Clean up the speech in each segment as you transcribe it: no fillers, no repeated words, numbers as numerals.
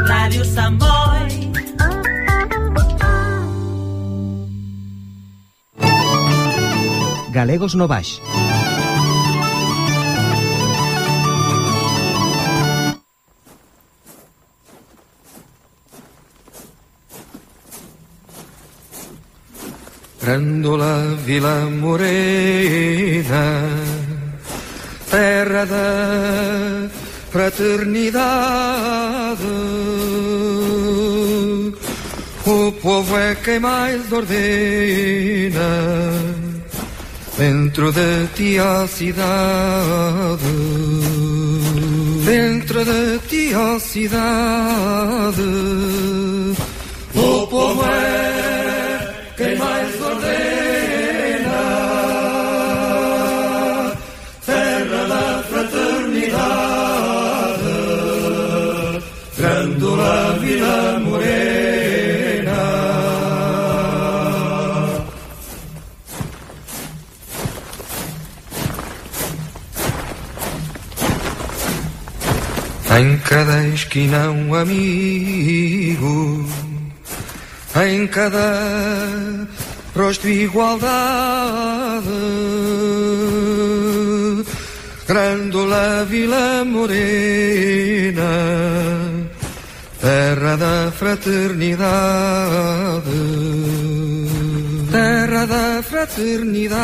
Rádio Samboy. Galegos no Baix. Grândola Vila Morena, terra da fraternidade, o povo é quem mais ordena dentro de ti a cidade, dentro de ti a cidade, o povo é quem mais ordena, terra da fraternidade, Grândola Vila Morena. Em cada esquina um amigo, em cada rosto igualdade, Grândola Vila Morena, terra da fraternidade, terra da fraternidade,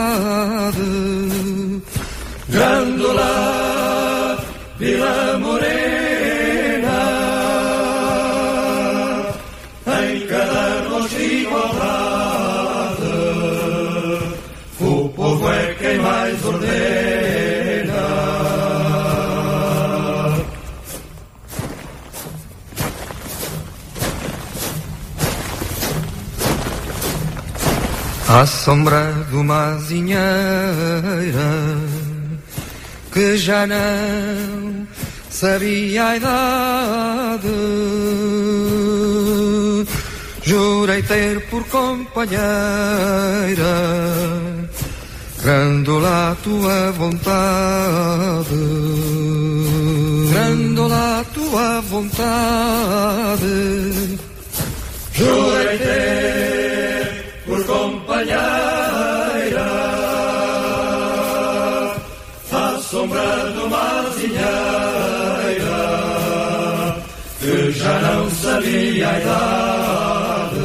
Grândola Vila Morena. Em cada rosto igualdade, o povo é quem mais ordena. À sombra de uma azinheira que já não sabia a idade, jurei ter por companheira Grândola a tua vontade, Grândola a tua vontade, jurei ter por companheira à sombra de uma azinheira que já não sabia a idade.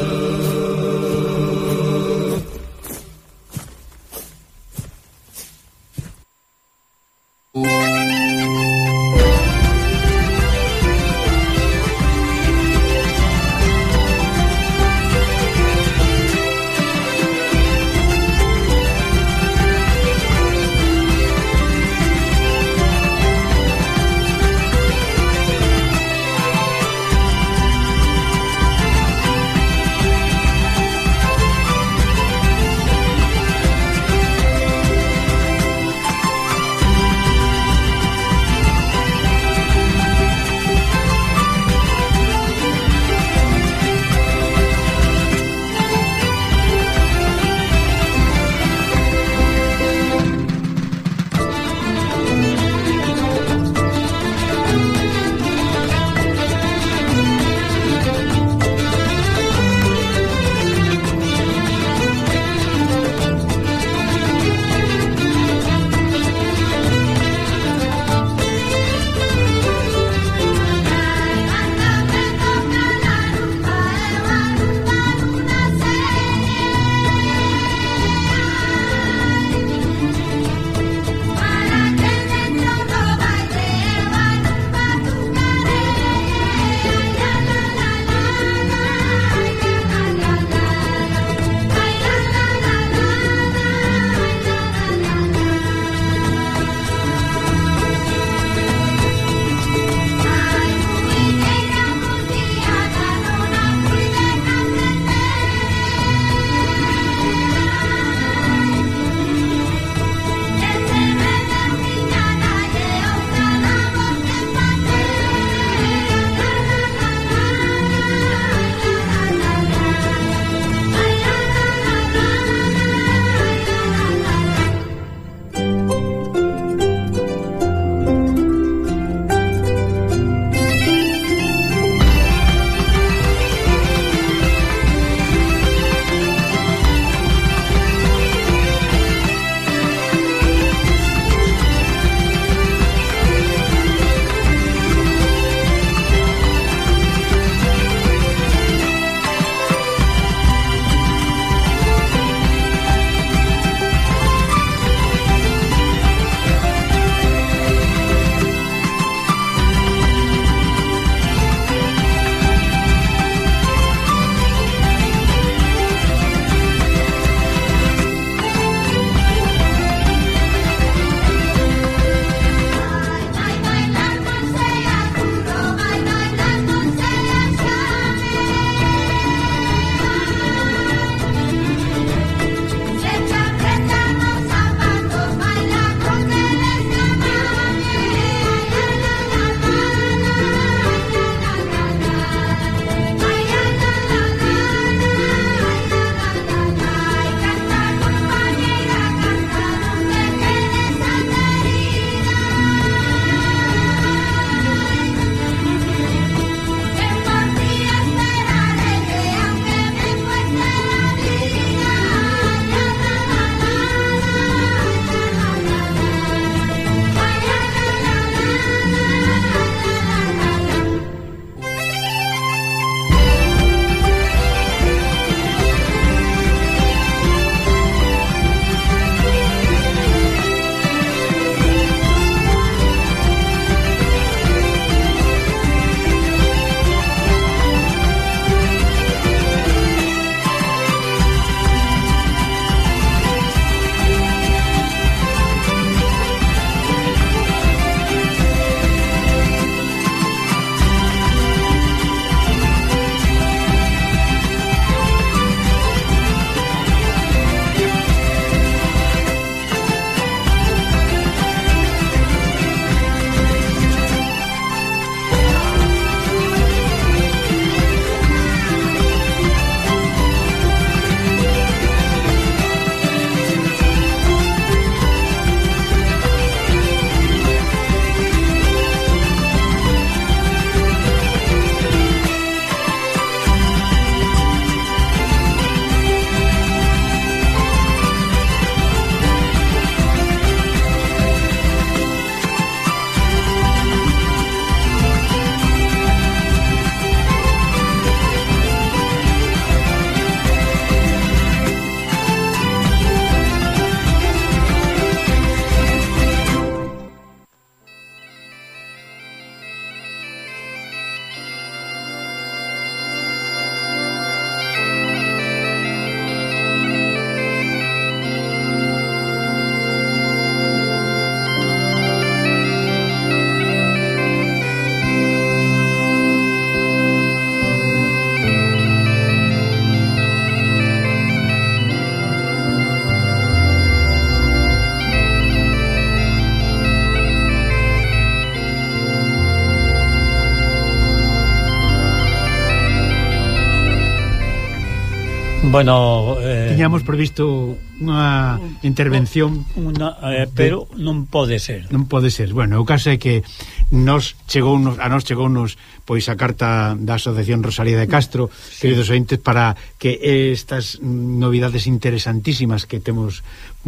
Bueno, tiñamos previsto unha intervención, pero non pode ser. Non pode ser. Bueno, o caso é que a nos chegounos pois a carta da Asociación Rosalía de Castro, queridos ointes, para que estas novidades interesantísimas que temos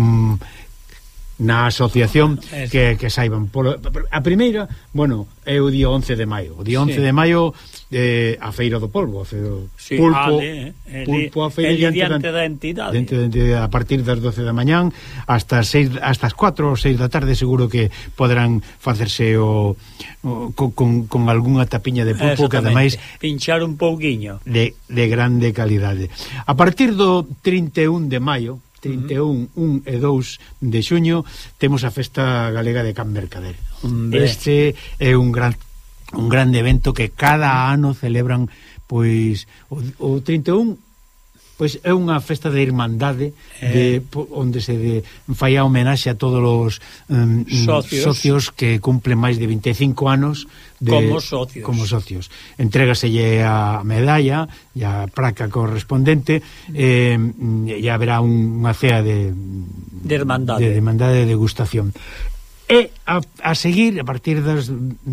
na asociación que saiban. A primeira, bueno, é o día 11 de maio. O día 11 de maio a Feira do Polvo, Pulpo a feira diante da entidade. A partir das 12 da mañán hasta as 4 ou 6 da tarde seguro que poderán facerse con algunha tapiña de pulpo que ademais pinchar un pouquiño de grande calidade. A partir do 31 de maio 31, 1 e 2 de xuño temos a Festa Galega de Can Mercader. Este é un grande evento que cada ano celebran, pois o 31 pois é unha festa de irmandade onde se fai a homenaxe a todos os socios que cumplen máis de 25 anos como socios. Entrégaselle a medalla e a placa correspondente e haberá unha cea de irmandade de degustación. E a seguir, a partir das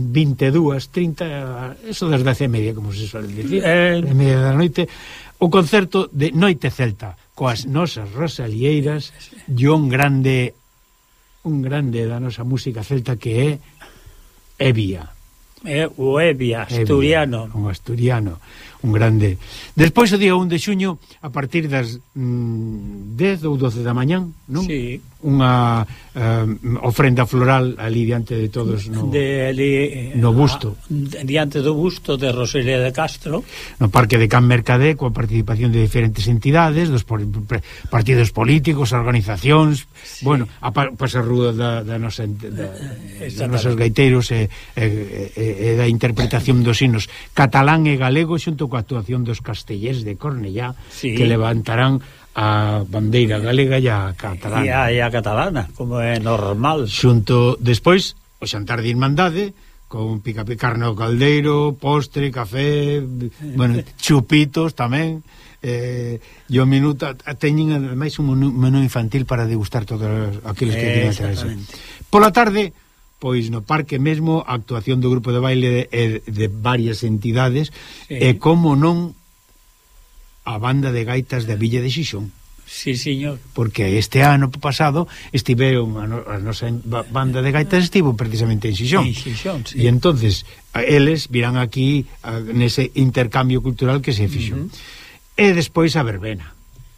22:30, eso das 10:30, como se suele dicir, 10:30 da noite, o concerto de Noite Celta coas nosas rosalieiras e un grande da nosa música celta que é Evia. O Evia, asturiano. Un asturiano, un grande. Despois o día 1 de xuño, a partir das 10 ou 12 da mañán, non? Sí. Unha ofrenda floral ali diante de todos no busto. Diante do busto de Rosalía de Castro. No Parque de Can Mercader, coa participación de diferentes entidades, dos partidos políticos, organizacións, bueno, a rúa da nosos gaiteiros e da interpretación dos hinos catalán e galego xunto coa actuación dos castellers de Cornellá, que levantarán a bandeira galega e a catalana. E a catalana, como é normal. Xunto, despois, o xantar de irmandade, con carne ao caldeiro, postre, café, bueno, chupitos tamén, e o minuto, teñen ademais un menú infantil para degustar todos aqueles que querían traerse. Pola tarde, pois no parque mesmo, a actuación do grupo de baile de varias entidades, e como non a banda de gaitas da Villa de Xixón. Sí, señor. Porque este ano pasado estiveron a nosa banda de gaitas estivo precisamente en Xixón. E entonces eles virán aquí nese intercambio cultural que se fixo. E despois a verbena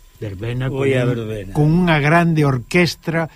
con unha grande orquestra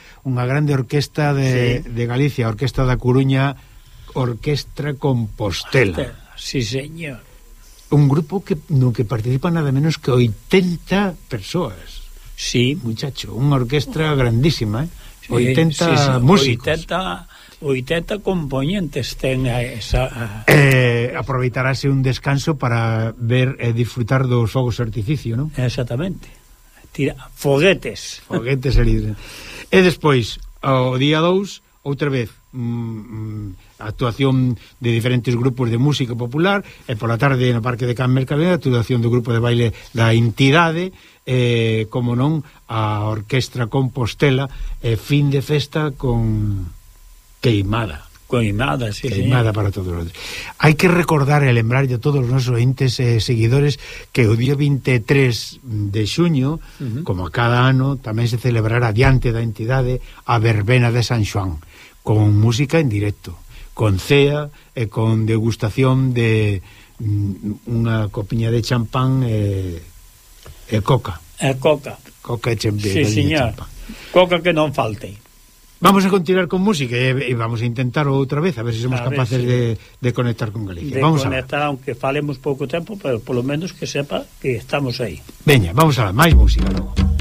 de Galicia, a Orquestra da Coruña, Orquestra Compostela. Sí, señor. Un grupo no que participan nada menos que 80 persoas. Sí. Muchacho, unha orquestra grandísima, 80 músicos. 80 componentes ten esa... Aproveitarase un descanso para ver e disfrutar dos fogos de artificio, non? Exactamente. Foguetes e despois o día 2 outra vez actuación de diferentes grupos de música popular e pola tarde no Parque de Can Mercader actuación do grupo de baile da entidade como non a Orquestra Compostela fin de festa con queimada para todos os. Hai que recordar e lembrar a todos os nosos ointes e seguidores que o día 23 de xuño, como cada ano, tamén se celebrará diante da entidade a verbena de San Xoán, con música en directo, con cea e con degustación de unha copiña de champán e coca. Coca e champán. Sí, señor. Coca que non falte. Vamos a continuar con música e vamos a intentar outra vez a ver se somos capaces de conectar con Galicia. Vamos conectar, aunque falemos pouco tempo, pero polo menos que sepa que estamos aí. Veña, vamos a máis música logo.